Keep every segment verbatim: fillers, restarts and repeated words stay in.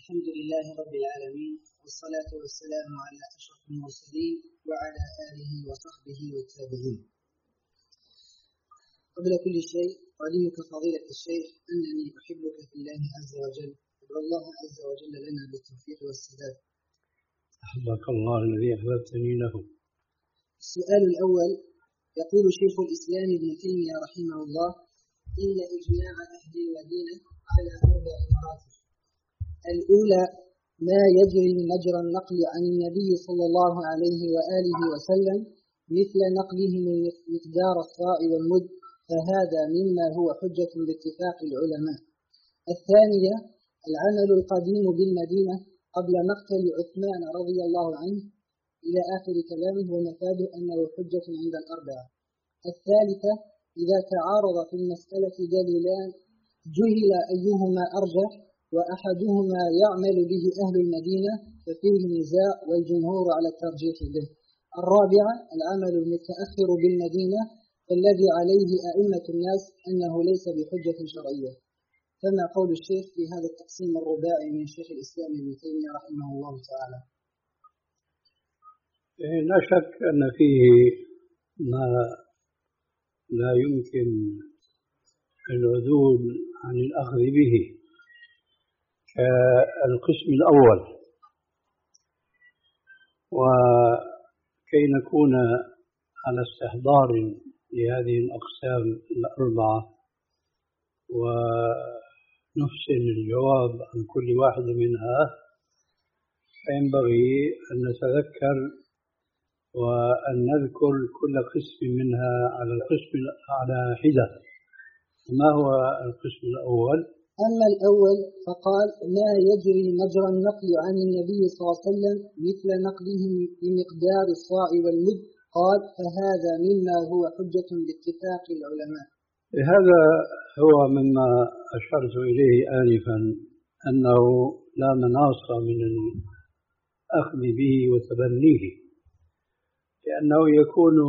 الحمد لله رب العالمين، والصلاة والسلام على أشرف المرسلين وعلى آله وصحبه والتابعين. قبل كل شيء أعلمك فضيلة الشيخ أنني أحبك في الله عز وجل، أدعو الله عز وجل لنا بالتوفيق والسداد. أحبك الله الذي أحببتني له. السؤال الأول، يقول شيخ الإسلام ابن تيمية رحمه الله: إن إجماع أهل المدينة على أربع مراتب. الأولى ما يجري مجرى النقل عن النبي صلى الله عليه وآله وسلم مثل نقله من مقدار الصاع والمد، فهذا مما هو حجة باتفاق العلماء. الثانية العمل القديم بالمدينة قبل مقتل عثمان رضي الله عنه إلى آخر كلامه، ومفاده أنه حجة عند الأربعة. الثالثة إذا تعارض في المسألة دليلان جهل أيهما أرجح وأحدهما يعمل به أهل المدينة ففيه نزاع والجمهور على الترجيح به. الرابعة العمل المتأخر بالمدينة الذي عليه أئمة الناس أنه ليس بحجة شرعية. فما قول الشيخ في هذا التقسيم الرباعي من شيخ الإسلام ابن تيمية رحمه الله تعالى؟ لا شك أن فيه ما لا يمكن العدول عن الأخذ به، كالقسم الأول. وكي نكون على استحضار لهذه الأقسام الأربعة ونحسن الجواب عن كل واحد منها، فينبغي أن نتذكر وأن نذكر كل قسم منها على القسم على حدة. ما هو القسم الأول؟ أما الأول فقال: ما يجري مجرى النقل عن النبي صلى الله عليه وسلم مثل نقله بمقدار الصاع والمد، قال: فهذا مما هو حجة باتفاق العلماء. هذا هو مما أشرت إليه آنفا، أنه لا مناص من الأخذ به وتبنيه، لأنه يكون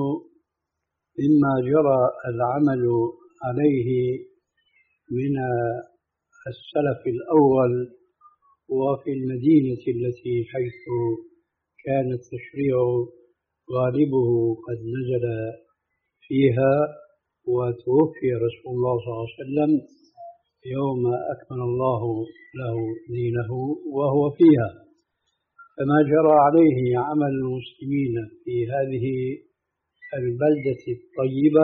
مما جرى العمل عليه من السلف الأول وفي المدينة التي حيث كان التشريع غالبه قد نزل فيها، وتوفي رسول الله صلى الله عليه وسلم يوم أكمل الله له دينه وهو فيها. فما جرى عليه عمل المسلمين في هذه البلدة الطيبة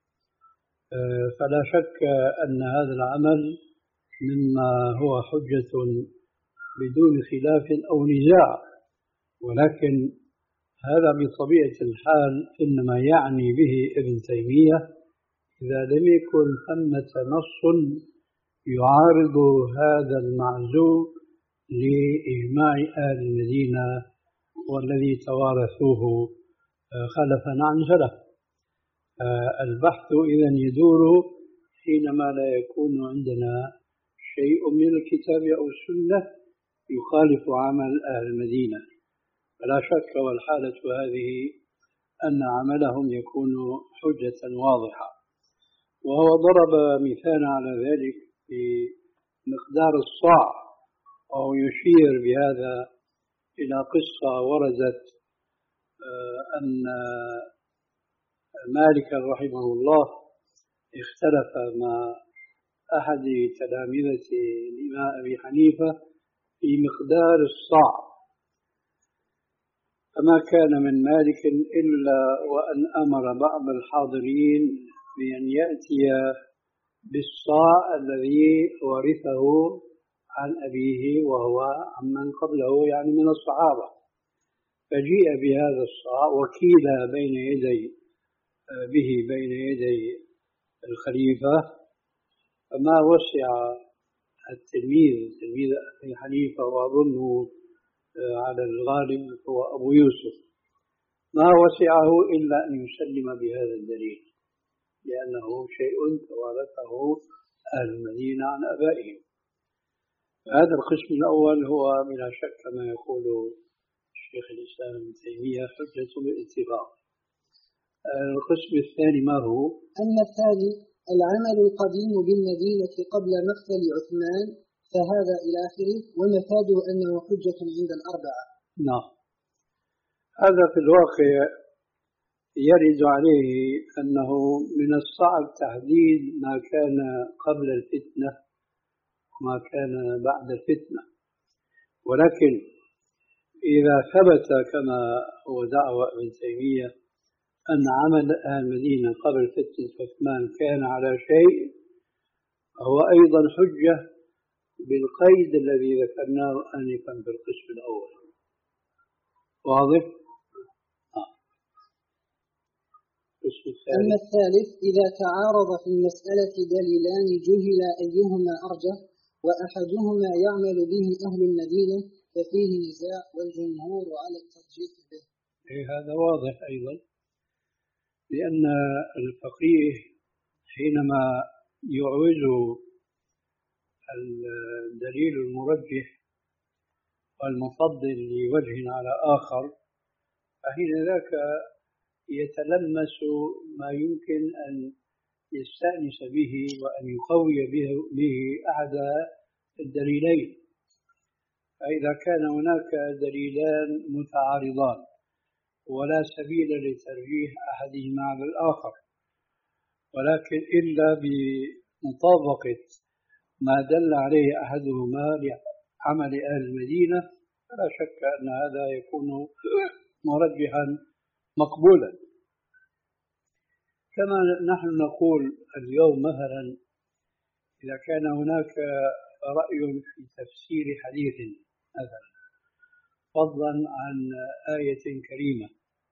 فلا شك أن هذا العمل مما هو حجة بدون خلاف أو نزاع، ولكن هذا بطبيعة الحال إنما يعني به ابن تيمية إذا لم يكن ثمة نص يعارض هذا المعزو لإجماع أهل المدينة والذي توارثوه خلفا عن سلف. البحث إذن يدور حينما لا يكون عندنا شيء من الكتاب أو السنة يخالف عمل أهل المدينة، فلا شك والحالة هذه أن عملهم يكون حجة واضحة. وهو ضرب مثال على ذلك بمقدار الصاع، أو يشير بهذا إلى قصة وردت أن مالك رحمه الله اختلف مع أحد تلامذة الإمام أبي حنيفة في مقدار الصاع، فما كان من مالك إلا وأن أمر بعض الحاضرين بأن يأتي بالصاع الذي ورثه عن أبيه وهو عمن قبله، يعني من الصحابة. فجيء بهذا الصاع وكيل بين يدي به بين يدي الخليفة، فما وسع التلميذ تلميذ أبي حنيفة، وأظنه على الغالب هو أبو يوسف، ما وسعه إلا أن يسلم بهذا الدليل، لأنه شيء توارثه أهل المدينة عن آبائهم. هذا القسم الأول هو بلا شك ما يقول الشيخ الإسلام ابن تيمية حجة بالاتفاق. القسم الثاني ما هو؟ أما الثاني العمل القديم بالمدينة قبل مقتل عثمان فهذا إلى آخره ومفاده أنه حجة عند الأربعة. نعم. هذا في الواقع يرد عليه أنه من الصعب تحديد ما كان قبل الفتنة وما كان بعد الفتنة، ولكن إذا ثبت كما هو دعوة ابن تيمية أن عمل أهل المدينة قبل فتنة عثمان كان على شيء، هو أيضا حجة بالقيد الذي ذكرناه آنفا في القسم الأول. واضح؟ آه. أما الثالث إذا تعارض في المسألة دليلان جهل أيهما أرجح وأحدهما يعمل به أهل المدينة ففيه نزاع والجمهور على الترجيح به. إيه هذا واضح أيضا، لأن الفقيه حينما يعوز الدليل المرجح والمفضل لوجه على آخر فحين ذاك يتلمس ما يمكن أن يستأنس به وأن يقوي به, به أحد الدليلين. فإذا كان هناك دليلان متعارضان ولا سبيل لترجيح أحدهما على الآخر، ولكن إلا بمطابقة ما دل عليه أحدهما لعمل أهل المدينة، فلا شك أن هذا يكون مرجحا مقبولا. كما نحن نقول اليوم مثلا إذا كان هناك رأي في تفسير حديث مثلا فضلا عن آية كريمة،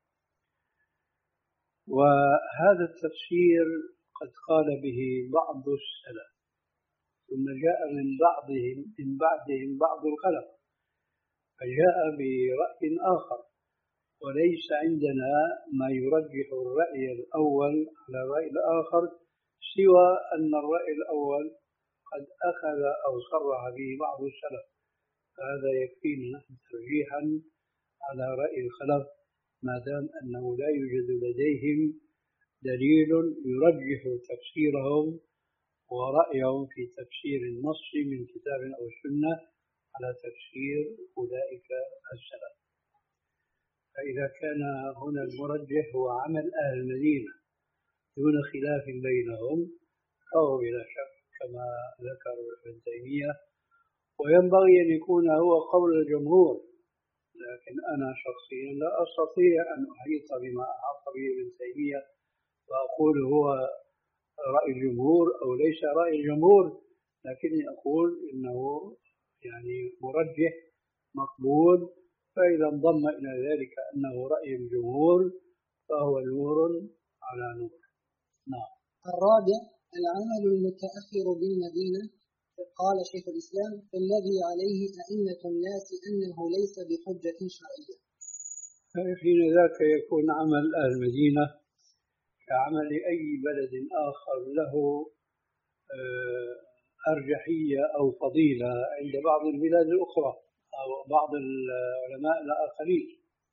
وهذا التفسير قد قال به بعض السلف ثم جاء من بعضهم من بعدهم بعض الخلف فجاء برأي آخر، وليس عندنا ما يرجح الرأي الأول على الرأي الآخر سوى أن الرأي الأول قد أخذ أو صرح به بعض السلف، فهذا يكفينا نحن ترجيحا على رأي الخلف ما دام أنه لا يوجد لديهم دليل يرجح تفسيرهم ورأيهم في تفسير النص من كتاب أو سنة على تفسير أولئك السلف. فإذا كان هنا المرجح هو عمل أهل المدينة دون خلاف بينهم فهو بلا شك كما ذكر ابن تيمية، وينبغي أن يكون هو قول الجمهور، لكن أنا شخصيا لا أستطيع أن أحيط بما أحاط به ابن تيمية وأقول هو رأي الجمهور أو ليس رأي الجمهور، لكني أقول إنه يعني مرجح مقبول، فإذا انضم إلى ذلك أنه رأي الجمهور فهو نور على نور. نعم. الرابع العمل المتأخر بالمدينة. قال شيخ الإسلام الذي عليه أئمة الناس أنه ليس بحجة شرعية. حين ذاك يكون عمل أهل المدينة كعمل أي بلد آخر له أرجحية أو فضيلة عند بعض البلاد الأخرى أو بعض العلماء الآخرين،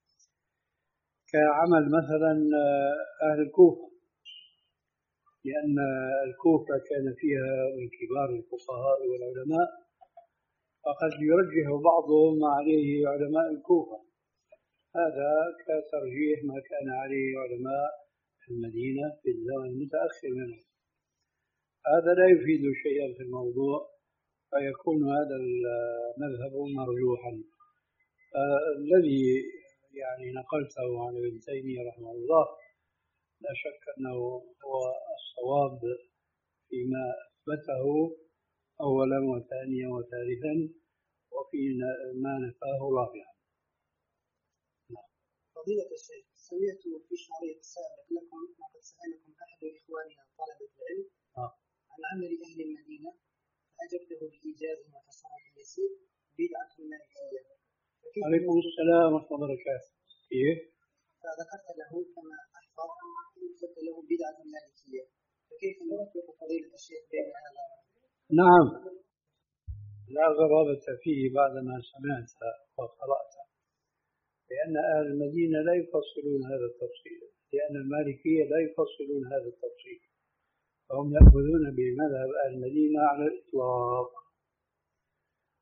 كعمل مثلا أهل الكوفة، لأن الكوفة كان فيها من كبار الفقهاء والعلماء فقد يرجح بعضهم ما عليه علماء الكوفة، هذا كترجيح ما كان عليه علماء المدينة في الزمن المتأخر منه. هذا لا يفيد شيئا في الموضوع فيكون هذا المذهب مرجوحا. الذي يعني نقلته عن ابن تيمية رحمه الله لا شك أنه هو الصواب فيما أثبته أولا وثانيا وثالثا وفيما نفاه رابعا. فضيلة الشيخ سمعت في شريط سابق لكم وقد سألكم أحد إخواننا طلبة العلم آه. عن عمل أهل المدينة فأجبته بإيجاز وتصرف يسير بدعة مالكية. عليكم السلام ورحمة الله وبركاته. كيف؟ فذكرت له كما أحفظ قلت له بدعة مالكية، فكيف نوفق فضيلة الشيخ بين هذا؟ نعم لا غرابة فيه بعدما سمعت وقرأت، لأن أهل المدينة لا يفصلون هذا التفصيل، لأن المالكية لا يفصلون هذا التفصيل، فهم يأخذون بمذهب أهل المدينة على الإطلاق.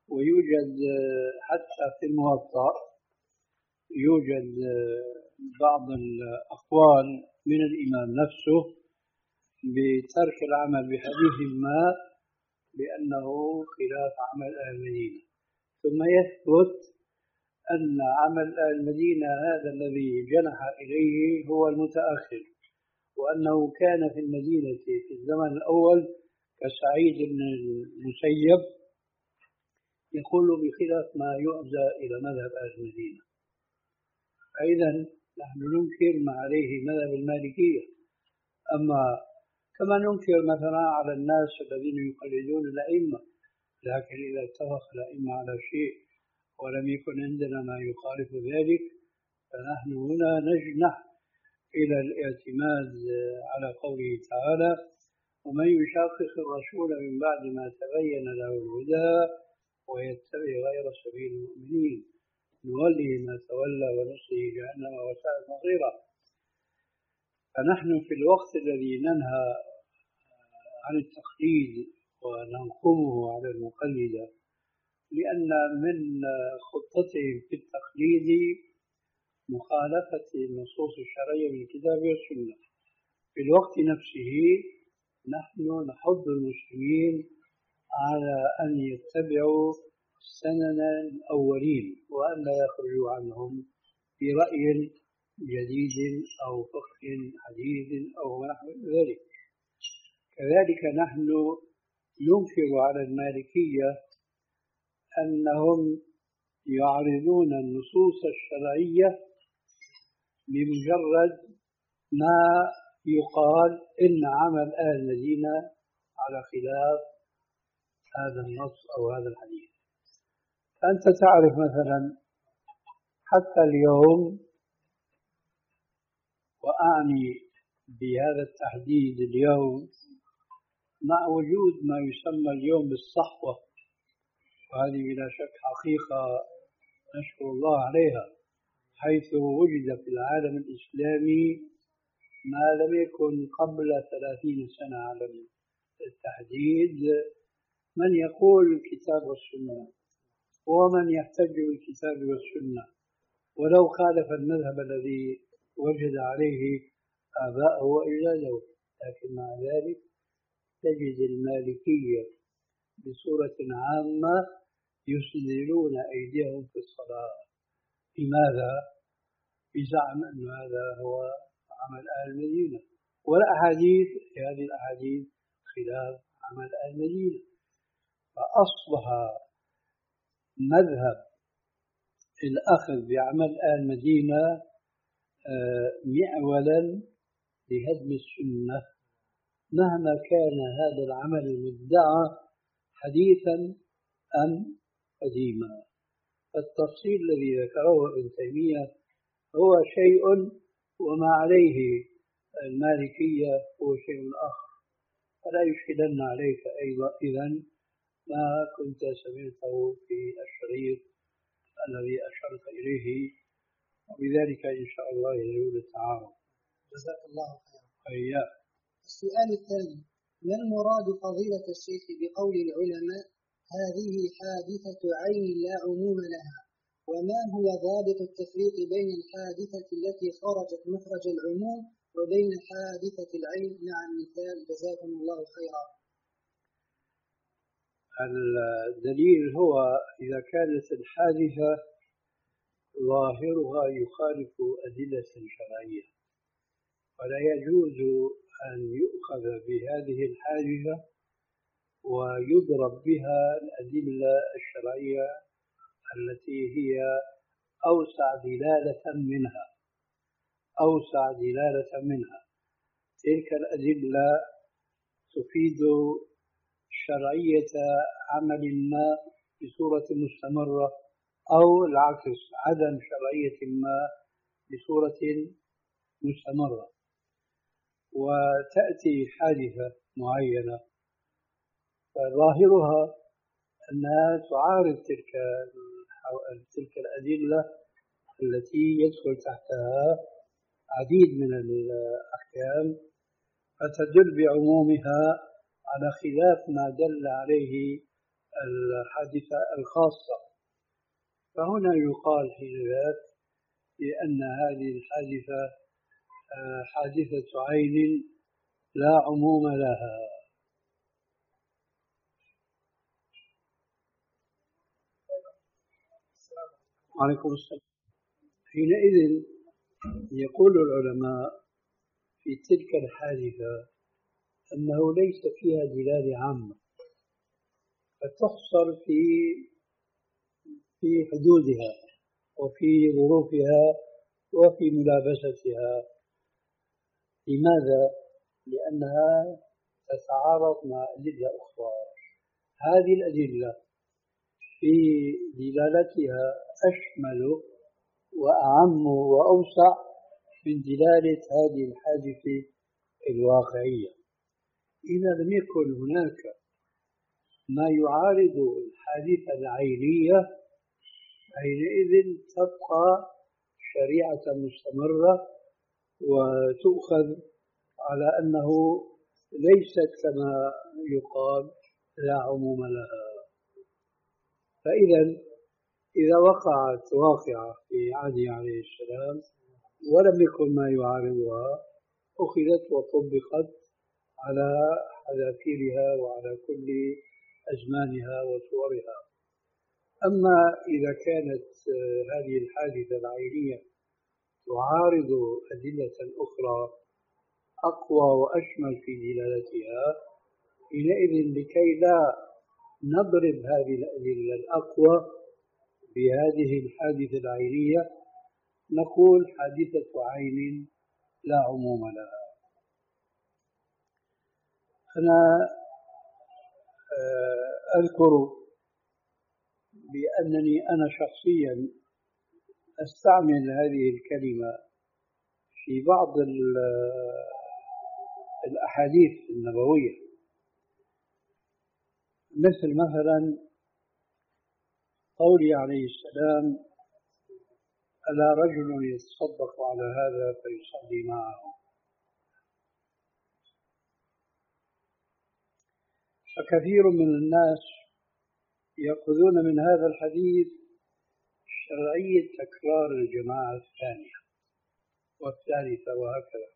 ويوجد حتى في الموطأ يوجد بعض الأقوال من الإمام نفسه بترك العمل بحديث ما بأنه خلاف عمل أهل المدينة، ثم يثبت أن عمل أهل المدينة هذا الذي جنح إليه هو المتأخر، وأنه كان في المدينة في الزمن الأول كسعيد بن المسيب يقول بخلاف ما يؤذى إلى مذهب أهل المدينة. أيضا نحن ننكر ما عليه مذهب المالكية، أما كما ننكر مثلا على الناس الذين يقلدون الأئمة، لكن إذا اتفق الأئمة على شيء ولم يكن عندنا ما يخالف ذلك فنحن هنا نجنح إلى الاعتماد على قوله تعالى: ومن يشاقق الرسول من بعد ما تبين له الهدى ويتبع غير سبيل المؤمنين نوله ما تولى ونصله جهنم وساءت مصيرا. فنحن في الوقت الذي ننهى عن التقليد وننقمه على المقلدة لأن من خطتهم في التقليد مخالفة النصوص الشرعية من الكتاب والسنة، في الوقت نفسه نحن نحض المسلمين على أن يتبعوا سنن الأولين وأن لا يخرجوا عنهم برأي جديد أو فقه حديث أو نحو ذلك. كذلك نحن ننكر على المالكية أنهم يعرضون النصوص الشرعية بمجرد ما يقال إن عمل أهل المدينة على خلاف هذا النص أو هذا الحديث. أنت تعرف مثلا حتى اليوم، وأعني بهذا التحديد اليوم مع وجود ما يسمى اليوم بالصحوة، وهذه بلا شك حقيقة نشكر الله عليها، حيث وجد في العالم الإسلامي ما لم يكن قبل ثلاثين سنة على التحديد، من يقول الكتاب والسنة ومن يحتج بالكتاب والسنة ولو خالف المذهب الذي وجد عليه آباءه وأجداده، لكن مع ذلك تجد المالكية بصورة عامة يسدلون أيديهم في الصلاة. لماذا؟ بزعم أن هذا هو عمل أهل المدينة، والأحاديث في هذه الأحاديث خلاف عمل أهل المدينة، فأصبح مذهب الأخذ بعمل أهل المدينة معولا لهدم السنة مهما كان هذا العمل المدعى حديثا أم قديما. التفصيل الذي ذكره ابن تيمية هو شيء، وما عليه المالكية هو شيء آخر، فلا يشكلن عليك أيضا إذن ما كنت سمعته في الشريط الذي أشرت إليه، وبذلك إن شاء الله يزول التعارض. جزاك الله خيرا. أيام. السؤال الثاني: ما المراد فضيلة الشيخ بقول العلماء هذه حادثة عين لا عموم لها، وما هو ضابط التفريق بين الحادثة التي خرجت مخرج العموم وبين حادثة العين مع المثال؟ جزاكم الله خيرا. الدليل هو إذا كانت الحادثة ظاهرها يخالف أدلة شرعية فلا يجوز أن يؤخذ بهذه الحادثة ويضرب بها الأدلة الشرعية التي هي أوسع دلالة منها أوسع دلالة منها تلك الأدلة تفيد شرعية عمل ما بصورة مستمرة، أو العكس عدم شرعية ما بصورة مستمرة. وتأتي حادثة معينة فظاهرها أنها تعارض تلك تلك الأدلة التي يدخل تحتها عديد من الأحكام، فتدل بعمومها على خلاف ما دل عليه الحادثة الخاصة. فهنا يقال حين ذاك بأن هذه الحادثة حادثة عين لا عموم لها. عليكم السلام. حينئذ يقول العلماء في تلك الحادثة أنه ليس فيها دلالة عامة، فتحصر في في حدودها وفي ظروفها وفي ملابستها. لماذا؟ لأنها تتعارض مع أدلة أخرى. هذه الأدلة في دلالتها أشمل وأعم وأوسع من دلالة هذه الحادثة الواقعية. إذا لم يكن هناك ما يعارض الحادثة العينية حينئذ تبقى شريعة مستمرة وتؤخذ على أنه ليست كما يقال لا عموم لها. فإذا إذا وقعت واقعة في عهده عليه السلام ولم يكن ما يعارضها أخذت وطبقت على حذافيرها وعلى كل أزمانها وصورها. أما إذا كانت هذه الحادثة العينية تعارض أدلة أخرى أقوى وأشمل في دلالتها، حينئذ لكي لا نضرب هذه الأدلة الأقوى بهذه الحادثة العينية نقول حادثة عين لا عموم لها. أنا أذكر بأنني أنا شخصيا أستعمل هذه الكلمة في بعض الأحاديث النبوية، مثل مثلا قولي عليه السلام: ألا رجل يتصدق على هذا فيصلي معه. فكثير من الناس يأخذون من هذا الحديث شرعية تكرار الجماعة الثانية والثالثة وهكذا.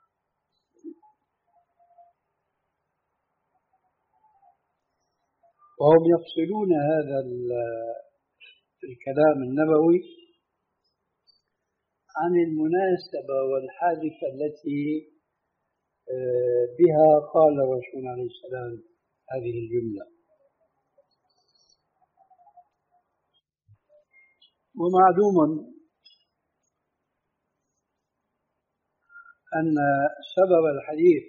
وهم يفصلون هذا الكلام النبوي عن المناسبة والحادثة التي بها قال الرسول عليه السلام هذه الجملة. ومعلوم أن سبب الحديث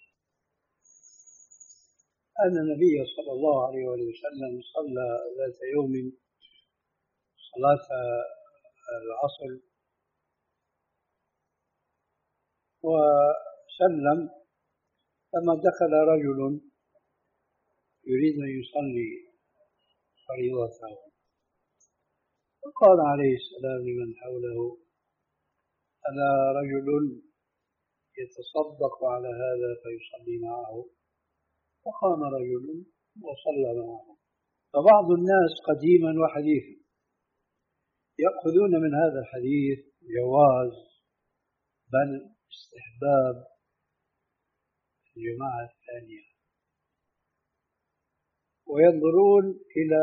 أن النبي صلى الله عليه وسلم صلى ذات يوم صلاة العصر وسلم، لما دخل رجل يريد أن يصلي فريضته فقال عليه السلام لمن حوله: ألا رجل يتصدق على هذا فيصلي معه؟ فقام رجل وصلى معه. فبعض الناس قديما وحديثا يأخذون من هذا الحديث جواز بل استحباب الجماعة الثانية، وينظرون إلى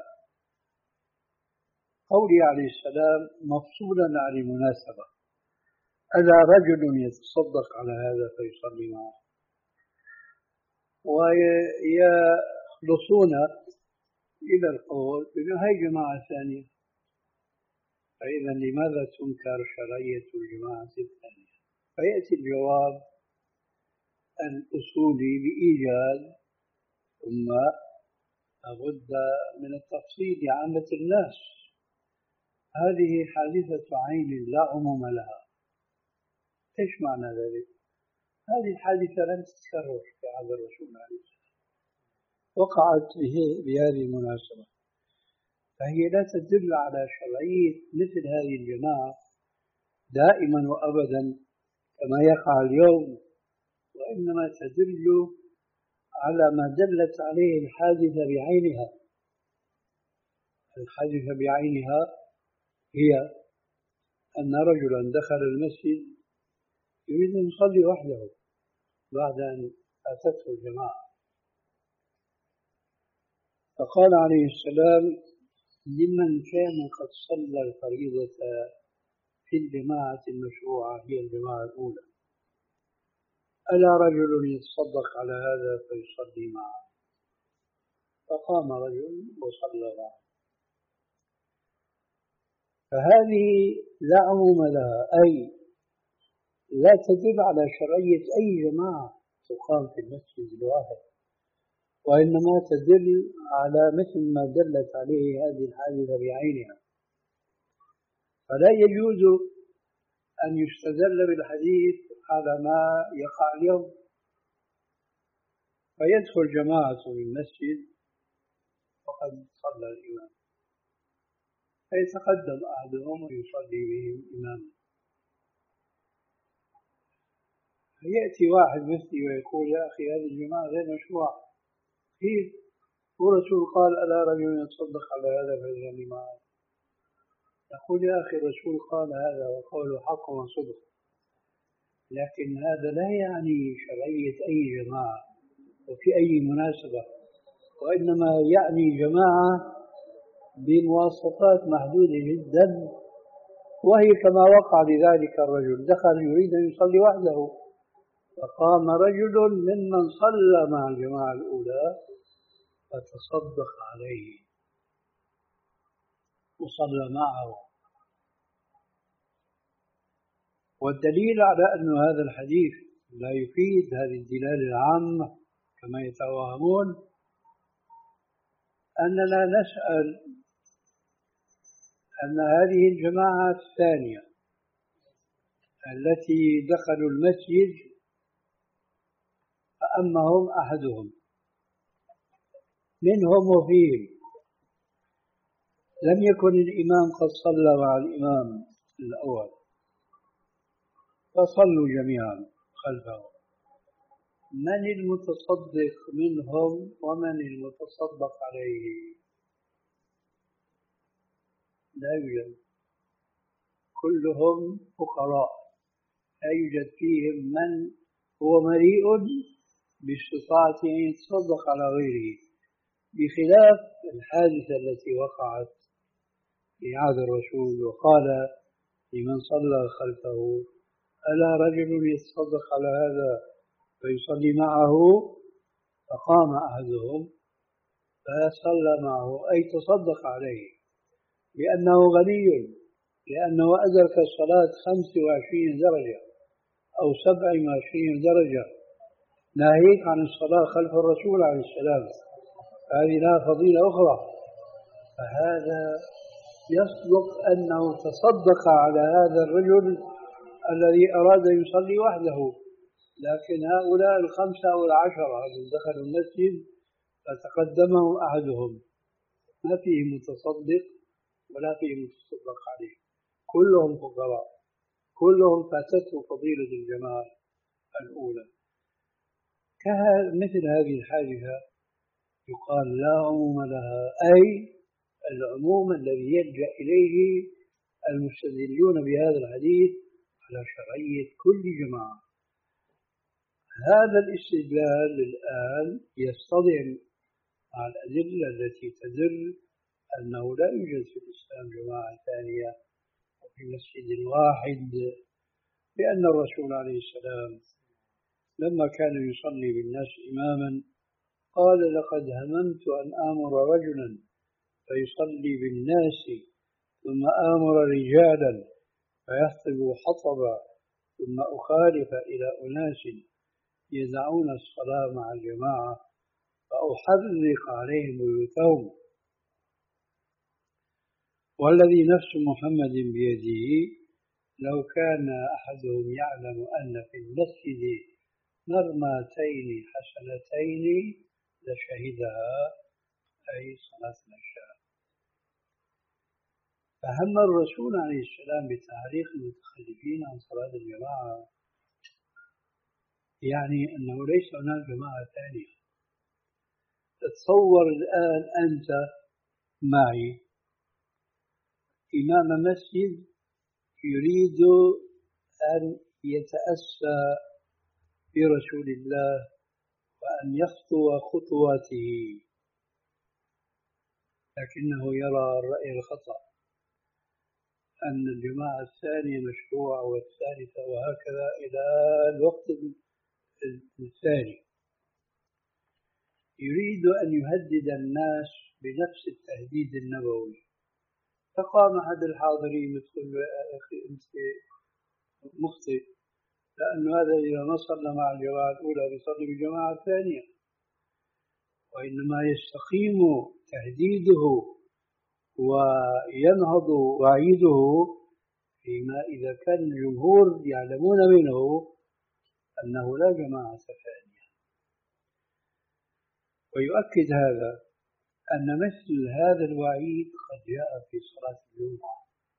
قوله عليه السلام مفصولا عن المناسبة: ألا رجل يتصدق على هذا فيصلي معه، ويخلصون إلى القول بأنه هي جماعة ثانية. فإذا لماذا تنكر شرعية الجماعة الثانية؟ فيأتي الجواب الأصولي بإيجاد ثم لابد من التفصيل لعامة الناس. هذه حادثة عين لا عموم لها. إيش معنى ذلك؟ هذه الحادثة لم تتكرر في عهد الرسول عليه السلام، وقعت به بهذه المناسبة، فهي لا تدل على شرعية مثل هذه الجماعة دائما وأبدا كما يقع اليوم، وإنما تدل على ما دلت عليه الحادثة بعينها الحادثة بعينها هي أن رجلا دخل المسجد يريد أن يصلي وحده بعد أن فاتته الجماعة، فقال عليه السلام لمن كان قد صلى الفريضة في الجماعة المشروعة هي الجماعة الأولى ألا رجل يتصدق على هذا فيصلي معه؟ فقام رجل وصلى معه. فهذه لا عموم لها، أي لا تدل على شرعية أي جماعة تقام في المسجد الواحد، وإنما تدل على مثل ما دلت عليه هذه الحادثة بعينها. فلا يجوز أن يستدل بالحديث على ما يقع اليوم، فيدخل جماعة في المسجد وقد صلى الإمام فيتقدم أحدهم ويصلي بهم إماما، فيأتي واحد مثلي ويقول يا أخي هذه الجماعة غير مشروعة، كيف؟ ورسول قال ألا رجل يتصدق على هذا فيصلي معه. يقول يا أخي الرسول قال هذا وقوله حق وصدق، لكن هذا لا يعني شرعية أي جماعة وفي أي مناسبة، وإنما يعني جماعة بمواصفات محدودة جدا، وهي كما وقع لذلك الرجل دخل يريد أن يصلي وحده، فقام رجل ممن صلى مع الجماعة الأولى فتصدق عليه وصلى معه. والدليل على أن هذا الحديث لا يفيد هذه الدلالة العامة كما يتوهمون أننا نسأل أن هذه الجماعة الثانية التي دخلوا المسجد فأمهم أحدهم منهم وفيهم، لم يكن الإمام قد صلى مع الإمام الأول فصلوا جميعا خلفه، من المتصدق منهم ومن المتصدق عليه؟ لا يوجد، كلهم فقراء، لا يوجد فيهم من هو مليء باستطاعته أن يتصدق على غيره، بخلاف الحادثة التي وقعت في عهد الرسول وقال لمن صلى خلفه ألا رجل يتصدق على هذا فيصلي معه، فقام أحدهم فصلى معه أي تصدق عليه لأنه غني، لأنه أدرك الصلاة خمس وعشرين درجة أو سبع وعشرين درجة، ناهيك عن الصلاة خلف الرسول عليه السلام، هذه لها فضيلة أخرى. فهذا يصدق أنه تصدق على هذا الرجل الذي أراد أن يصلي وحده، لكن هؤلاء الخمسة أو العشرة الذين دخلوا المسجد فتقدمهم أحدهم ما فيه متصدق ولا فيه متصدق عليه، كلهم فقراء، كلهم فاتته فضيلة الجماعة الأولى. مثل هذه الحادثة يقال لا عموم لها، أي العموم الذي يلجأ إليه المستدلون بهذا الحديث على شرعية كل جماعة. هذا الاستدلال الآن يصطدم مع الأدلة التي تدل أنه لا يوجد في الإسلام جماعة ثانية وفي مسجد واحد، لأن الرسول عليه السلام لما كان يصلي بالناس إماما قال لقد هممت أن آمر رجلا فيصلي بالناس ثم آمر رجالا فيخطب حطبا ثم أخالف إلى أناس يدعون الصلاة مع الجماعة فأحرق عليهم بيوتهم، والذي نفس محمد بيده لو كان أحدهم يعلم أن في المسجد مرماتين حسنتين لشهدها، أي صلاة العشاء. فهم الرسول عليه السلام بتعليق المتخلفين عن صلاة الجماعة، يعني أنه ليس هناك جماعة ثانية. تتصور الآن أنت معي إمام مسجد يريد أن يتأسى برسول الله وأن يخطو خطواته، لكنه يرى الرأي الخطأ أن الجماعة الثانية مشروعة والثالثة وهكذا إلى الوقت الثاني. يريد أن يهدد الناس بنفس التهديد النبوي. فقام أحد الحاضرين يقول له يا أخي أنت مخطئ، لأن هذا إذا ما صلى مع الجماعة الأولى يصلي بالجماعة الثانية، وإنما يستقيم تهديده وينهض وعيده فيما إذا كان الجمهور يعلمون منه أنه لا جماعة ثانية. ويؤكد هذا أن مثل هذا الوعيد قد جاء في صلاة الجمعة،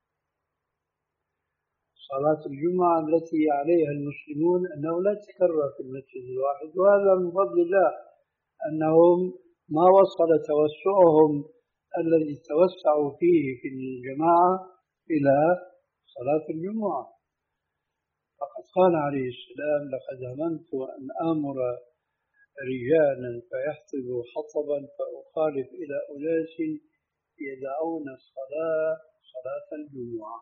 صلاة الجمعة التي عليها المسلمون أنه لا تكرر في المسجد الواحد، وهذا من فضل الله أنهم ما وصل توسعهم الذي توسعوا فيه في الجماعة إلى صلاة الجمعة. فقد قال عليه السلام لقد هممت أن آمر رجالا فيحطبوا حطبا فأخالف إلى أناس يدعون الصلاة صلاة الجمعة.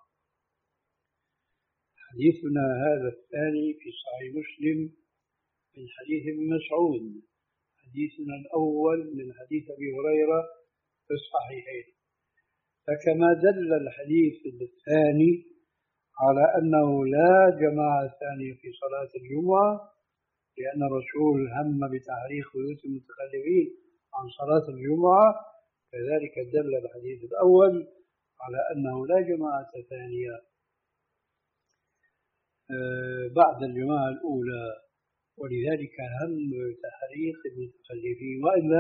حديثنا هذا الثاني في صحيح مسلم من حديث ابن مسعود، حديثنا الأول من حديث أبي هريرة في الصحيحين. فكما دل الحديث الثاني على أنه لا جماعة ثانية في صلاة الجمعة لأن الرسول هم بتحريق بيوت المتخلفين عن صلاة الجمعة، كذلك دل الحديث الأول على أنه لا جماعة ثانية بعد الجماعة الأولى، ولذلك هم تحريق المتخلفين. وإلا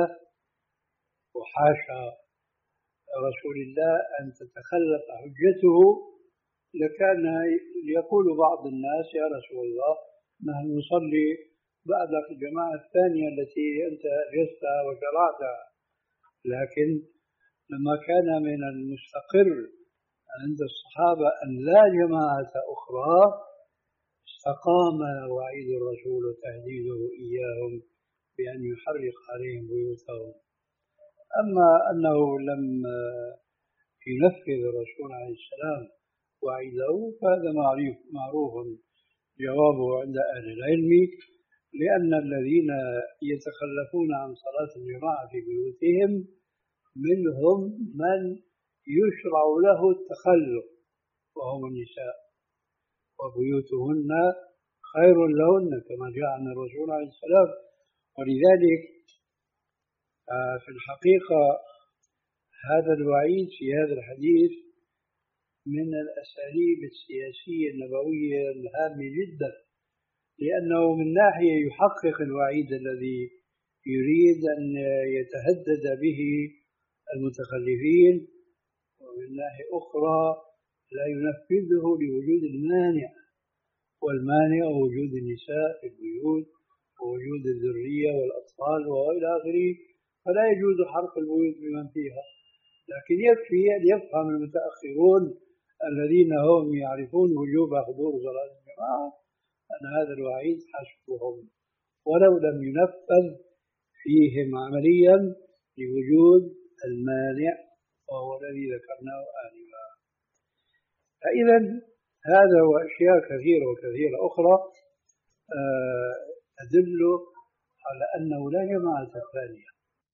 وحاشا رسول الله أن تتخلف حجته لكان يقول بعض الناس يا رسول الله نحن نصلي بعدك الجماعة الثانية التي أنت أجزتها وشرعتها، لكن لما كان من المستقر عند الصحابة أن لا جماعة أخرى استقام وعيد الرسول وتهديده إياهم بأن يحرق عليهم بيوتهم. أما أنه لم ينفذ الرسول عليه السلام وعيده فهذا معروف معروف جوابه عند أهل العلم، لأن الذين يتخلفون عن صلاة الجماعة في بيوتهم منهم من يشرع له التخلف وهم النساء، وبيوتهن خير لهن كما جاء عن الرسول عليه السلام. ولذلك في الحقيقة هذا الوعيد في هذا الحديث من الأساليب السياسية النبوية الهامة جدا، لأنه من ناحية يحقق الوعيد الذي يريد أن يتهدد به المتخلفين، ومن ناحية أخرى لا ينفذه لوجود المانع، والمانع وجود النساء في البيوت ووجود الذرية والأطفال وإلى آخره، فلا يجوز حرق البيوت بمن فيها. لكن يكفي أن يفهم المتأخرون الذين هم يعرفون وجوب حضور صلاة الجماعة أن هذا الوعيد حسبهم ولو لم ينفذ فيهم عمليا لوجود المانع وهو الذي ذكرناه آنفا. فإذا هذا وأشياء كثيرة وكثيرة أخرى تدل على أنه لا جماعة ثانية.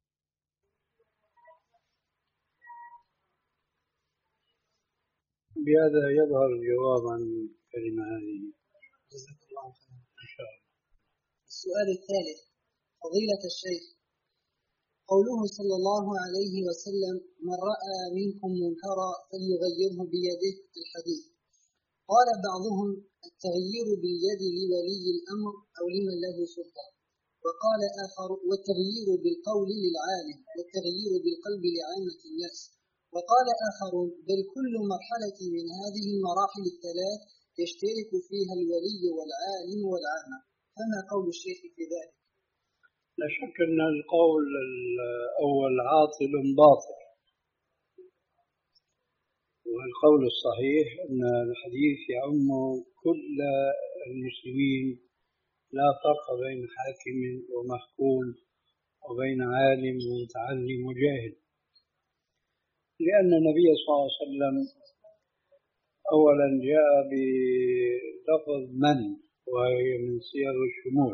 بهذا يظهر الجواب عن الكلمة هذه. جزاك الله خيرا. إن شاء الله. السؤال الثالث: فضيلة الشيخ، قوله صلى الله عليه وسلم من رأى منكم منكرا فليغيره بيده الحديث، قال بعضهم التغيير باليد لولي الأمر أو لمن له سلطة، وقال آخر والتغيير بالقول للعالم والتغيير بالقلب لعامة الناس، وقال آخرون بل كل مرحلة من هذه المراحل الثلاث يشترك فيها الولي والعالم والعامة، فما قول الشيخ في ذلك؟ لا شك أن القول الأول عاطل باطل، والقول الصحيح أن الحديث يعم كل المسلمين، لا فرق بين حاكم ومحكوم وبين عالم ومتعلم وجاهل، لأن النبي صلى الله عليه وسلم أولا جاء بلفظ من، وهي من صيغ الشمول،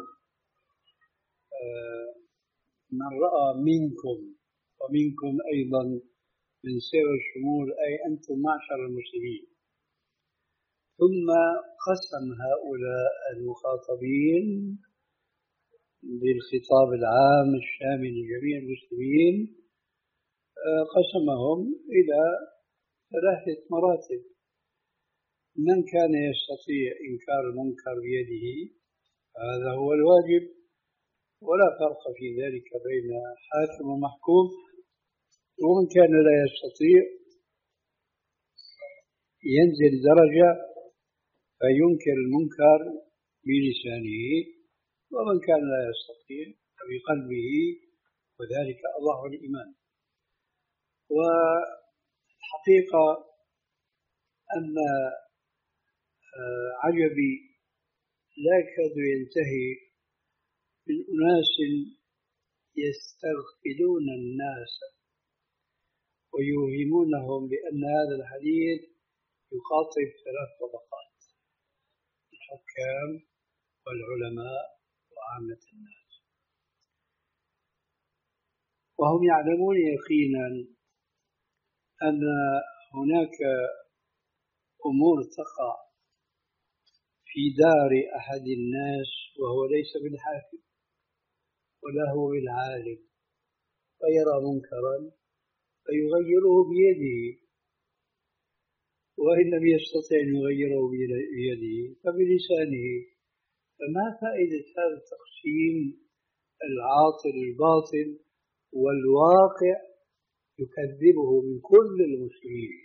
من رأى منكم، ومنكم أيضا من صيغ الشمول، أي أنتم معشر المسلمين. ثم قسم هؤلاء المخاطبين بالخطاب العام الشامل لجميع المسلمين، قسمهم إلى ثلاثة مراتب: من كان يستطيع إنكار المنكر بيده هذا هو الواجب، ولا فرق في ذلك بين حاكم ومحكوم، ومن كان لا يستطيع ينزل درجة فينكر المنكر بلسانه، ومن كان لا يستطيع فبقلبه، وذلك أضعف الإيمان. والحقيقة أن عجبي لا يكاد ينتهي من أناس يستغفلون الناس ويوهمونهم بأن هذا الحديث يخاطب ثلاث طبقات: الحكام والعلماء وعامة الناس، وهم يعلمون يقينا أن هناك أمور تقع في دار أحد الناس وهو ليس بالحاكم ولا هو بالعالم، فيرى منكرا فيغيره بيده، وإن لم يستطع أن يغيره بيده فبلسانه. فما فائدة هذا التقسيم العاطل الباطل والواقع يكذبه من كل المسلمين؟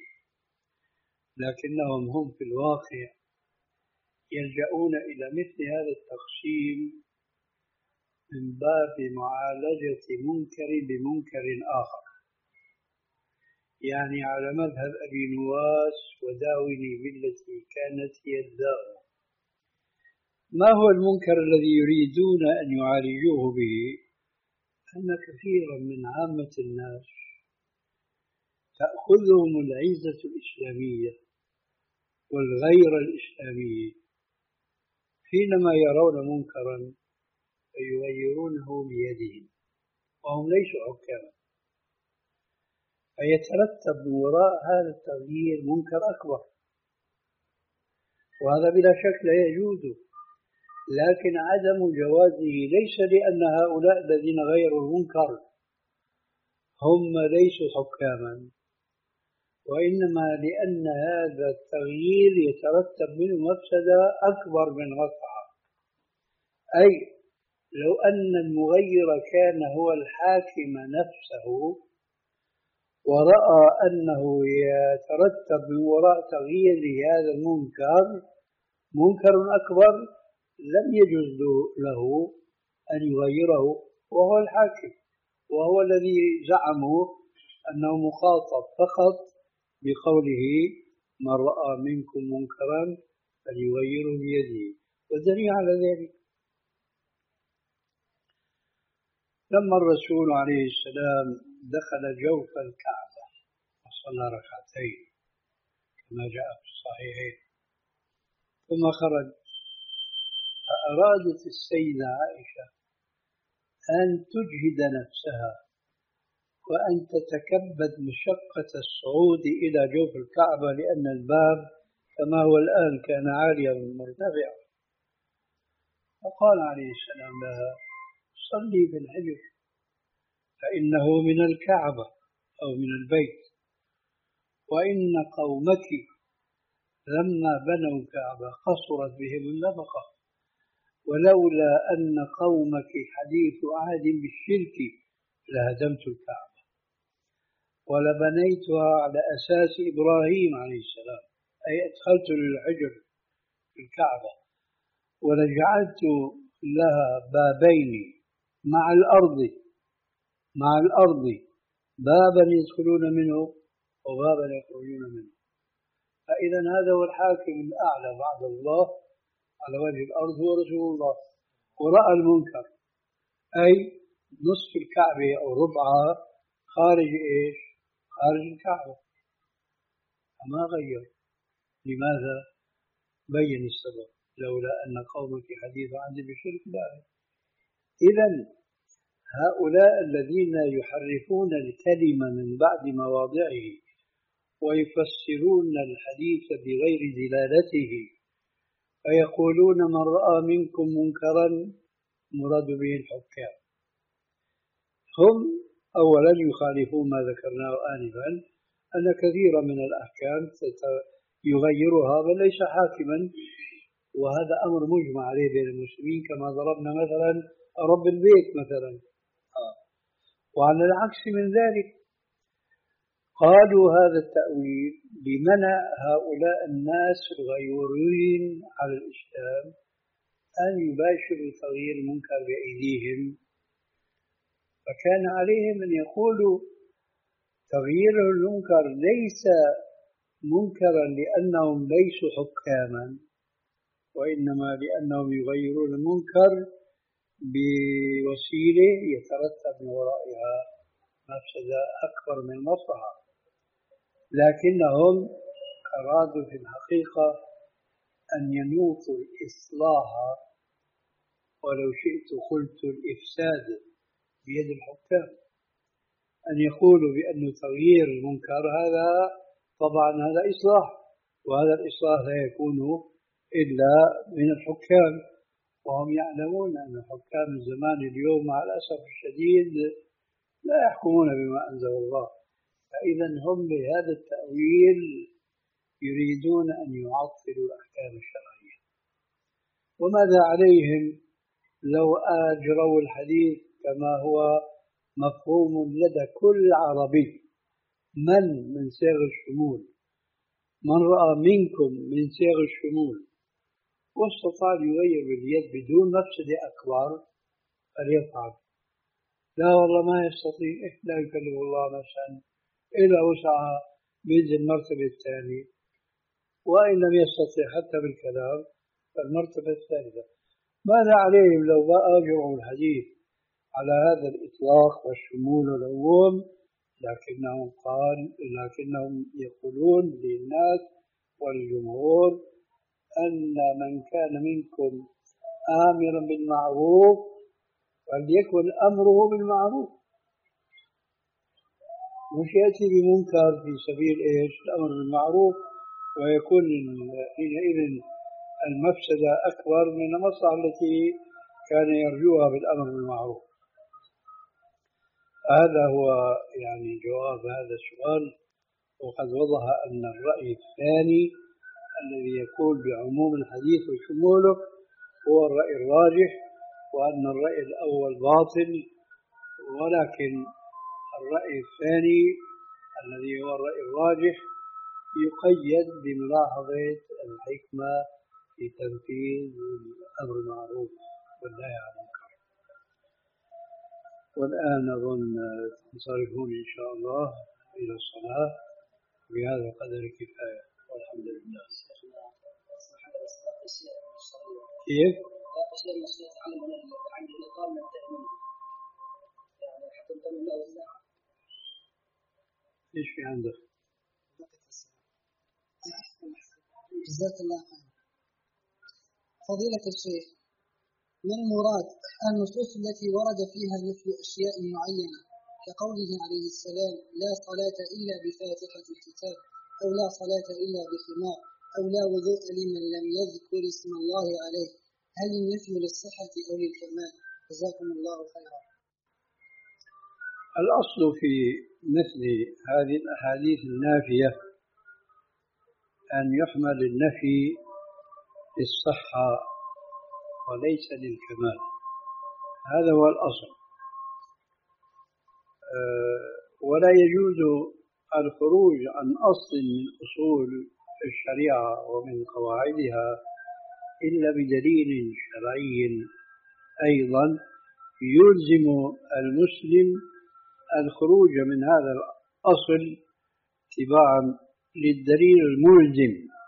لكنهم هم في الواقع يلجؤون إلى مثل هذا التقسيم من باب معالجة منكر بمنكر آخر، يعني على مذهب أبي نواس: وداوني بالتي كانت هي الداء. ما هو المنكر الذي يريدون أن يعالجوه به؟ أن كثيرا من عامة الناس تأخذهم العزة الإسلامية والغيرة الإسلامية حينما يرون منكرا فيغيرونه بيدهم، وهم ليسوا حكاما، فيترتب من وراء هذا التغيير منكر أكبر، وهذا بلا شك لا يجوز. لكن عدم جوازه ليس لأن هؤلاء الذين غيروا المنكر هم ليسوا حكاما، وإنما لأن هذا التغيير يترتب منه مفسدة أكبر من رفعه. أي لو أن المغير كان هو الحاكم نفسه ورأى أنه يترتب من وراء تغيير هذا المنكر منكر أكبر، لم يجوز له أن يغيره، وهو الحاكم، وهو الذي زعموا أنه مخاطب فقط بقوله: من رأى منكم منكرا فليغيره بيده. والدليل على ذلك لما الرسول عليه السلام دخل جوف الكعبة وصلى ركعتين كما جاء في الصحيحين، ثم خرج، فأرادت السيدة عائشة أن تجهد نفسها وأن تتكبد مشقة الصعود إلى جوف الكعبة، لأن الباب كما هو الآن كان عاليا مرتفعا. فقال عليه السلام لها: صلي في الحجر فإنه من الكعبة أو من البيت، وإن قومك لما بنوا الكعبة قصرت بهم النفقة، ولولا أن قومك حديث عهد بالشرك لهدمت الكعبة ولبنيتها على أساس إبراهيم عليه السلام، أي أدخلت للحجر في الكعبة ولجعلت لها بابين مع الأرض مع الأرض بابا يدخلون منه وبابا يخرجون منه. فإذا هذا هو الحاكم الأعلى بعد الله على وجه الأرض هو رسول الله، ورأى المنكر أي نصف الكعبة أو ربعها خارج إيش؟ خارج الكعبة، فما غير. لماذا؟ بين السبب، لولا أن قومك حديث عهد بشرك لا. إذا هؤلاء الذين يحرفون الكلمة من بعد مواضعه ويفسرون الحديث بغير دلالته فيقولون من رأى منكم منكرا مراد به الحكام، هم أولا يخالفون ما ذكرناه آنفا أن كثيرا من الأحكام يغيرها بل ليس حاكما، وهذا أمر مجمع عليه بين المسلمين، كما ضربنا مثلا رب البيت مثلا. وعلى العكس من ذلك قالوا هذا التأويل لمنع هؤلاء الناس الغيورين على الإسلام أن يباشروا تغيير المنكر بأيديهم، فكان عليهم أن يقولوا تغيير المنكر ليس منكرا لأنهم ليسوا حكاما، وإنما لأنهم يغيرون المنكر بوسيلة يترتب من ورائها مفسدة أكبر من المصلحة، لكنهم أرادوا في الحقيقة أن ينوطوا الإصلاح، ولو شئت قلت الإفساد بيد الحكام، أن يقولوا بأن تغيير المنكر هذا طبعا هذا إصلاح، وهذا الإصلاح لا يكون إلا من الحكام، وهم يعلمون أن حكام الزمان اليوم مع الأسف الشديد لا يحكمون بما أنزل الله، فإذا هم بهذا التأويل يريدون أن يعطلوا الأحكام الشرعية. وماذا عليهم لو أجروا الحديث كما هو مفهوم لدى كل عربي، من من صيغ الشمول، من رأى منكم من صيغ الشمول، واستطاع يغير باليد بدون مفسدة أكبر فليفعل. لا والله ما يستطيع، لا يكلف الله نفسا إلا وسعها، بينزل المرتبة الثانية، وإن لم يستطيع حتى بالكلام فالمرتبة الثالثة. ماذا عليهم لو أجروا الحديث على هذا الإطلاق والشمول والعموم، لكنهم قال لكنهم يقولون للناس والجمهور أن من كان منكم آمرا بالمعروف فليكن أمره بالمعروف، مش يأتي بمنكر في سبيل إيش الأمر بالمعروف، ويكون حينئذ المفسدة أكبر من المصلحة التي كان يرجوها بالأمر بالمعروف. هذا هو يعني جواب هذا السؤال. وقد وضح أن الرأي الثاني الذي يقول بعموم الحديث وشموله هو الرأي الراجح، وأن الرأي الأول باطل، ولكن الرأي الثاني الذي هو الرأي الراجح يقيد بملاحظة الحكمة في تنفيذ الأمر بالمعروف والنهي عن المنكر. والآن أظن تنصرفون إن شاء الله إلى الصلاة، بهذا القدر كفاية والحمد لله. كيف؟ أشياء الشيء يتعلم عن الإقامة من التأمين، يعني حتى نتمنى له الزعم. إيش في عندك؟ جزاك الله خير. فضيلة الشيخ، ما المراد النصوص التي ورد فيها نفي أشياء معينة كقوله عليه السلام لا صلاة إلا بفاتحة الكتاب، أو لا صلاة إلا بخمار، أو لا وضوء لمن لم يذكر اسم الله عليه، هل النفي للصحة أو للكمال؟ جزاكم الله خيرا. الأصل في مثل هذه الأحاديث النافية أن يحمل النفي للصحة وليس للكمال، هذا هو الأصل. أه ولا يجوز الخروج عن أصل من أصول الشريعة ومن قواعدها إلا بدليل شرعي أيضا يلزم المسلم الخروج من هذا الأصل اتباعا للدليل الملزم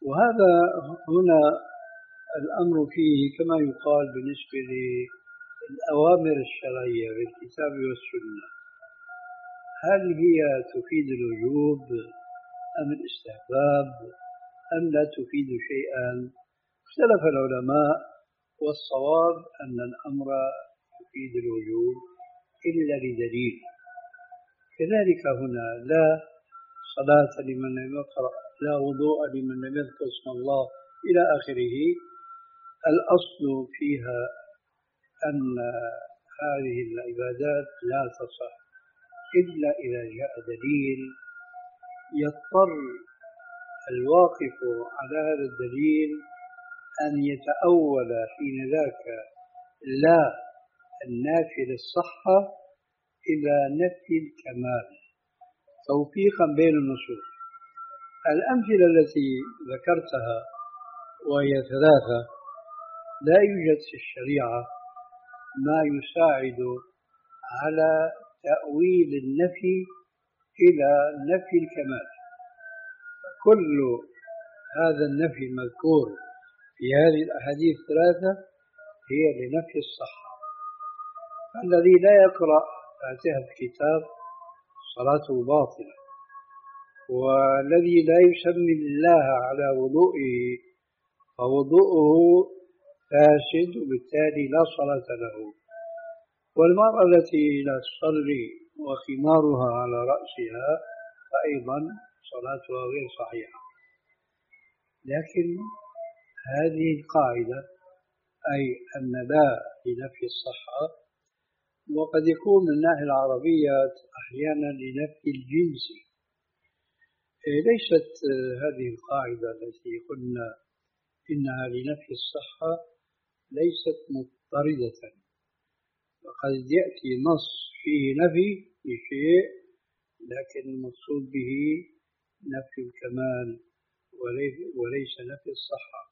وهذا هنا الأمر فيه كما يقال بالنسبة للأوامر الشرعية بالكتاب والسنة، هل هي تفيد الوجوب أم الاستحباب أم لا تفيد شيئا؟ اختلف العلماء، والصواب أن الأمر يفيد الوجوب إلا لدليل. كذلك هنا لا صلاة لمن لم يقرأ، لا وضوء لمن لم يذكر اسم الله إلى آخره. الأصل فيها أن هذه العبادات لا تصح إلا إذا جاء دليل يضطر الواقف على هذا الدليل أن يتأول حين ذاك لا النافي للصحة إلى نفي الكمال توفيقا بين النصوص. الأمثلة التي ذكرتها وهي ثلاثة لا يوجد في الشريعة ما يساعد على تأويل النفي إلى نفي الكمال. كل هذا النفي المذكور في هذه الأحاديث الثلاثة هي لنفي الصحة. الذي لا يقرأ فاتحة الكتاب صلاته باطلة، والذي لا يسمي الله على وضوئه فوضوءه فاسد وبالتالي لا صلاة له. والمرأة التي لا تصلي وخمارها على رأسها فأيضا صلاتها غير صحيحة. لكن هذه القاعدة أي أن لا لنفي الصحة، وقد يكون من الناحية العربية أحيانا لنفي الجنس. ليست هذه القاعدة التي قلنا إنها لنفي الصحة ليست مضطردة، وقد يأتي نص فيه نفي لشيء لكن المقصود به نفي الكمال وليس نفي الصحة.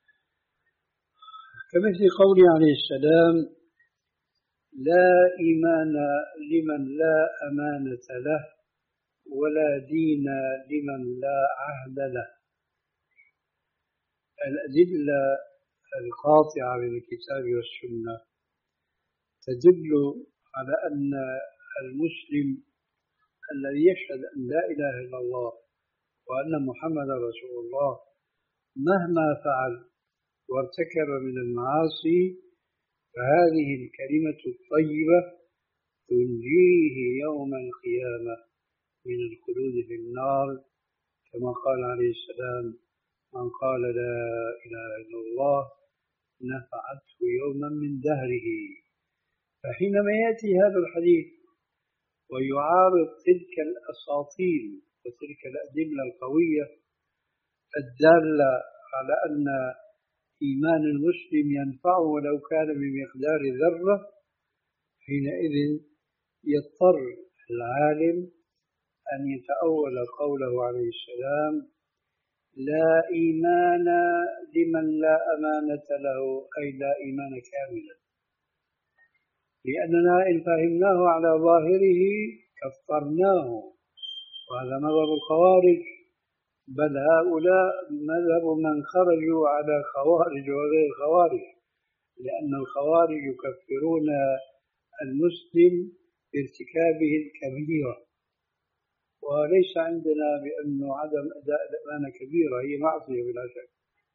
كمثل قوله عليه السلام: لا إيمان لمن لا أمانة له ولا دين لمن لا عهد له. الأدلة القاطعة من الكتاب والسنة تدل على أن المسلم الذي يشهد أن لا إله إلا الله وأن محمد رسول الله مهما فعل وارتكب من المعاصي فهذه الكلمة الطيبة تنجيه يوم القيامة من الخلود في النار، كما قال عليه السلام: من قال لا إله إلا الله نفعته يوما من دهره. فحينما يأتي هذا الحديث ويعارض تلك الأساطير وتلك الأدلة القوية الدالة على أن إيمان المسلم ينفعه ولو كان بمقدار ذرة، حينئذ يضطر العالم أن يتأول قوله عليه السلام: لا إيمان لمن لا أمانة له، أي لا إيمان كاملا. لأننا إن فهمناه على ظاهره كفرناه، وهذا مذهب الخوارج، بل هؤلاء مذهب من خرجوا على خوارج وغير خوارج، لأن الخوارج يكفرون المسلم بارتكابه الكبيرة، وليس عندنا بأنه عدم أداء الأمانة كبيرة، هي معصية بلا شك.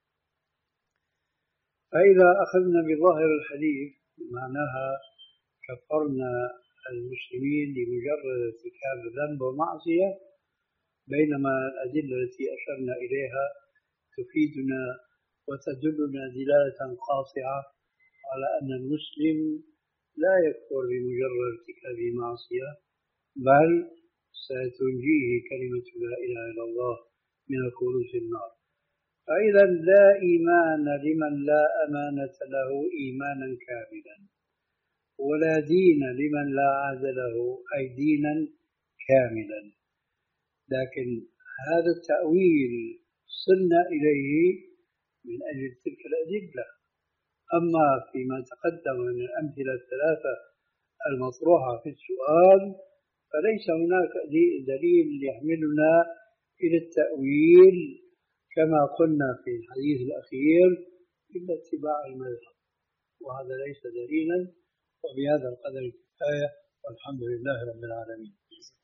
فإذا أخذنا بظاهر الحديث معناها كفرنا المسلمين لمجرد ارتكاب ذنب ومعصية، بينما الأدلة التي أشرنا إليها تفيدنا وتدلنا دلالة قاطعة على أن المسلم لا يكفر بمجرد ارتكاب معصية، بل ستنجيه كلمة لا إله إلا الله من الخلود في النار. فإذا لا إيمان لمن لا أمانة له إيمانا كاملا، ولا دين لمن لا عهد له أي دينا كاملا. لكن هذا التأويل صلنا إليه من أجل تلك الأدلة. أما فيما تقدم من الأمثلة الثلاثة المطروحة في السؤال فليس هناك دليل يحملنا إلى التأويل كما قلنا في الحديث الأخير إلا اتباع المذهب، وهذا ليس دليلا. وبهذا القدر كفاية، والحمد لله رب العالمين.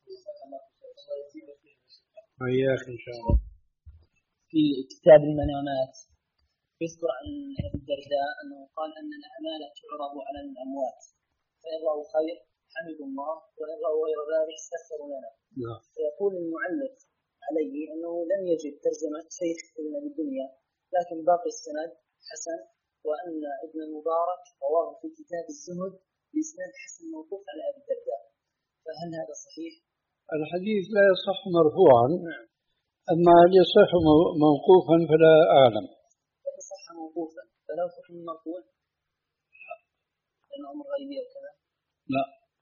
وإياك إن شاء الله. في كتاب المنامات يذكر عن أبي الدرداء أنه قال أن الأعمال تعرض على الأموات، فإن رأوا خير حمدوا الله، وإن رأوا غير ذلك استغفروا لنا. نعم. فيقول المعلق عليه أنه لم يجد ترجمة شيخ ابن الدنيا، لكن باقي السند حسن، وأن ابن المبارك رواه في كتاب الزهد بإسناد حسن موقوف على أبي الدرداء، فهل هذا صحيح؟ الحديث لا يصح مرفوعا، أما هل يصح موقوفا فلا أعلم. فإن صح موقوفا فلا يصح مرفوع لأنه أمر غيبي أو كذا؟ لا.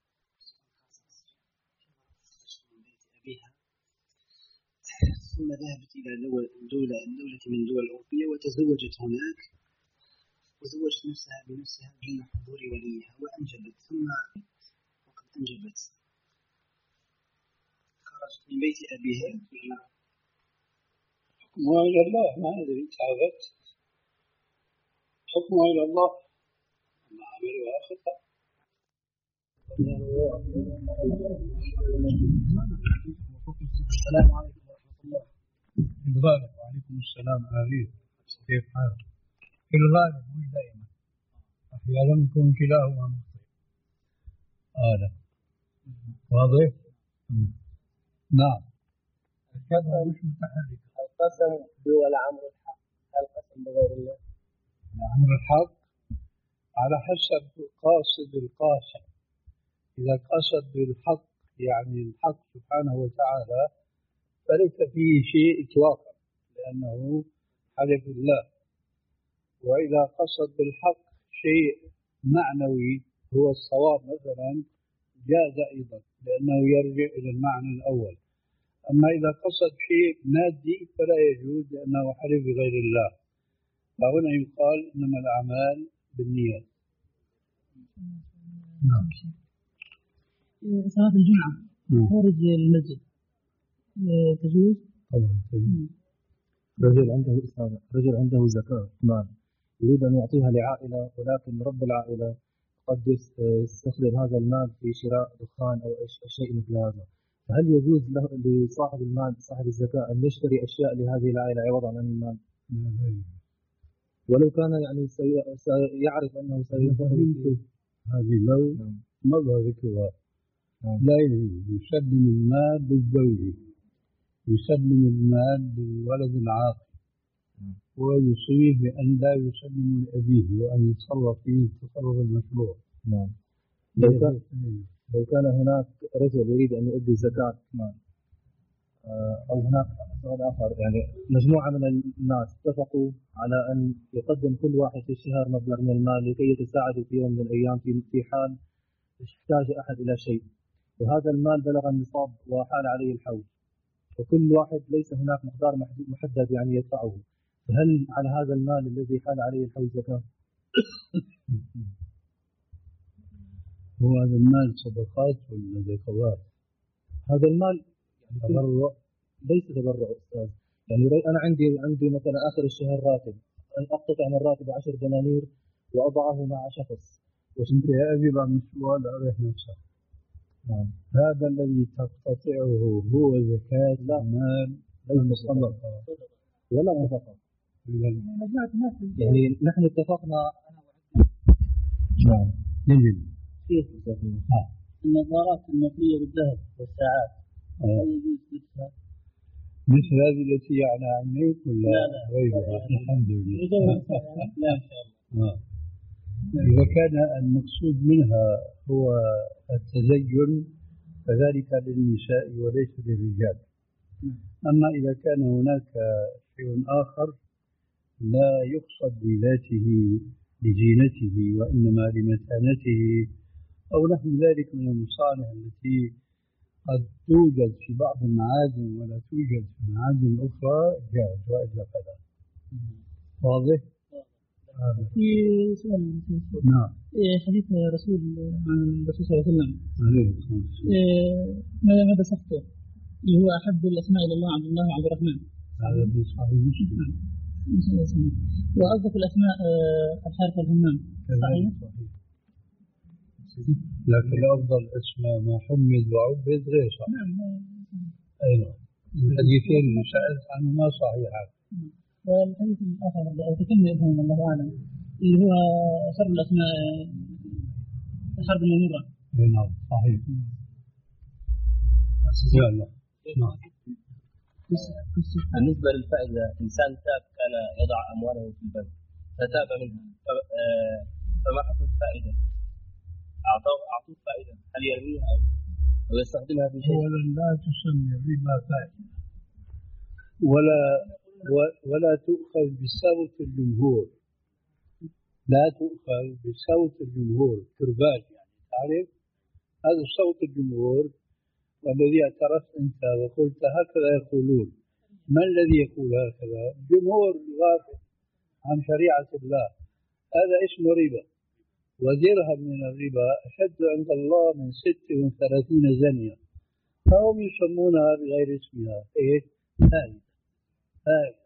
ثم ذهبت إلى دولة دولة من دول الأوروبية وتزوجت هناك، وزوجت نفسها بنفسها دون حضور وليها، وأنجبت. ثم وقد أنجبت خرجت من بيت أبيها. حكمها إلى الله، ما أدري تعبت، حكمها إلى الله، ما عملها خطأ. السلام عليكم ورحمة الله. في الغالب. وعليكم السلام. عليكم كيف حالك؟ في الغالب مش دائما، أحيانا يكون كلاهما مخطئ. هذا واضح؟ نعم. الكذا مش متحرك. القسم دول عمرو الحق، القسم بغير الله. عمرو الحق على حسب قاصد القاسم. إذا قصد بالحق يعني الحق سبحانه وتعالى فليس فيه شيء إطلاقا، لأنه حلف الله. وإذا قصد بالحق شيء معنوي هو الصواب مثلا جاز أيضا، لأنه يرجع إلى المعنى الأول. أما إذا قصد شيء مادي فلا يجوز، لأنه حلف بغير الله. فهنا يقال إنما الأعمال بالنيات. نعم. صلاة الجمعة خارج المسجد تجوز؟ طبعا تجوز. رجل عنده رجل عنده زكاة مال يريد أن يعطيها لعائلة، ولكن رب العائلة قد يستخدم هذا المال في شراء دخان أو شيء مثل هذا، فهل يجوز له لصاحب المال صاحب الزكاة أن يشتري أشياء لهذه العائلة عوضا عن المال؟ ولو كان يعني سيعرف أنه سيفهم هذه لو مضى ذكرها. لا يجوز يسلم المال للزوج، يسلم المال للولد العاقل، ويصيب بأن لا يسلم لأبيه وأن يتصرف فيه التصرف المشروع. نعم. لو كان لو كان هناك رجل يريد أن يؤدي زكاة مال، أو هناك سؤال آخر، يعني مجموعة من الناس اتفقوا على أن يقدم كل واحد في الشهر مبلغ من المال لكي يتساعدوا في يوم من الأيام في في حال يحتاج أحد إلى شيء، وهذا المال بلغ النصاب وحال عليه الحول، وكل واحد ليس هناك مقدار محدد يعني يدفعه، فهل على هذا المال الذي حال عليه الحول زكاة؟ هو هذا المال صدقات ولا زكوات؟ هذا المال يعني تبرع؟ ليس تبرع أستاذ، يعني أنا عندي عندي مثلا آخر الشهر راتب، أقطع من الراتب عشر دنانير وأضعه مع شخص. وأنت يا أبي بعد السؤال أريح نفسك. نعم. هذا الذي تقتطعه هو زكاة لا المال ليس صدقة ولا نفقة. يعني نحن اتفقنا أنا وعندي. نعم. نجد. كيف؟ النظارات المطلية بالذهب والساعات. هل يجوز لبسها؟ مثل هذه التي على عينيك ولا غيرها؟ الحمد لله. لا إن شاء الله. إذا كان المقصود منها هو التزين فذلك للنساء وليس للرجال. أما إذا كان هناك شيء آخر لا يقصد بذاته لزينته وإنما لمتانته أو نحو ذلك من المصالح التي قد توجد في بعض المعادن ولا توجد في المعادن الأخرى جائز وإلا فلا. واضح؟ في سؤال. نعم. حديث رسول عن الرسول صلى الله عليه وسلم ماذا ماذا صفته اللي هو أحب الأسماء إلى الله عبد الله وعبد الرحمن، هذا في صحيح مسلم. وقصدك الأسماء الحارث والهمام صحيح؟ لكن الأفضل اسمه ما حمد وعبد غير صحيح. أي نعم. الحديثين اللي سألت عنه ما صحيحان. والحديث الآخر أو تكمل الله أعلم اللي هو شر الأسماء الحرب الممرة. أي نعم صحيح. يا الله. نعم. بالنسبة للفائدة، إنسان تاب كان يضع أمواله في البنك فتاب منها فما حصل الفائدة؟ أعطوه أعطوه فائدة، هل يرميها أو أو يستخدمها في شيء؟ أولا لا تسمي الربا فائدة ولا ولا تؤخذ بصوت الجمهور، لا تؤخذ بصوت الجمهور كرباج يعني تعرف هذا صوت الجمهور والذي اعترفت أنت وقلت هكذا يقولون. ما الذي يقول هكذا؟ جمهور غافل عن شريعة الله، هذا اسمه ربا، ودرهم من الربا أشد عند الله من ست وثلاثين زنية، فهم يسمونها بغير اسمها إيه؟ فائدة فائدة.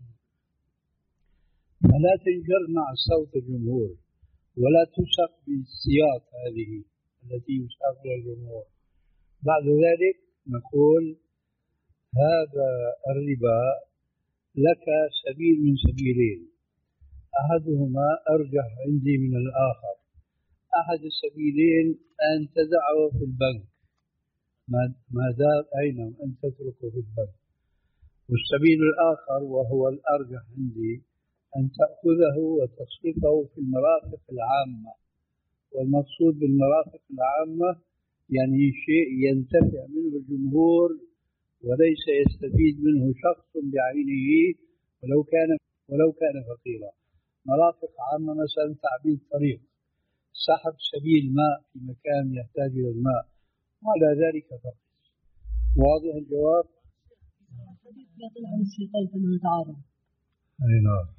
فلا تنجر مع صوت الجمهور ولا تسق بالسياق هذه التي يساق بها الجمهور. بعد ذلك نقول هذا الربا لك سبيل من سبيلين، أحدهما أرجح عندي من الآخر. أحد السبيلين أن تدعه في البنك ما دام أين أن تتركه في البنك، والسبيل الآخر وهو الأرجح عندي أن تأخذه وتصرفه في المرافق العامة. والمقصود بالمرافق العامة يعني شيء ينتفع منه الجمهور وليس يستفيد منه شخص بعينه ولو كان ولو كان فقيرا. مرافق عامة مثلا تعبيد طريق، سحب سبيل ماء في مكان يحتاج إلى الماء، وعلى ذلك فقط. واضح الجواب؟ الحديث لا طلع عن الشيء قلت أنه يتعارض. أي نعم.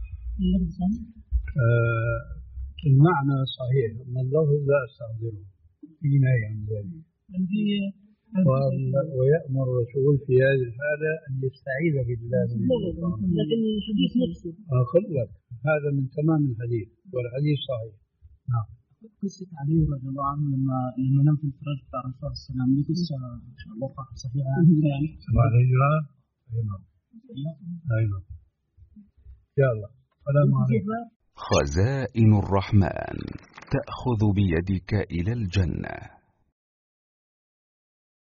آه المعنى صحيح، أما اللفظ لا أستحضره في نهي عن ذلك. ويأمر الرسول في هذه الحالة أن يستعيذ بالله من الشيطان. لكن الحديث نفسه أقول لك هذا من تمام الحديث والحديث صحيح. نعم. قصة علي رضي الله عنه لما لما نام في الفراش بتاع الرسول صلى الله عليه وسلم، دي قصة إن شاء الله صحيحة يعني. تبع الهجرة. أي نعم. أي نعم. يلا السلام عليكم. خزائن الرحمن تأخذ بيدك إلى الجنة.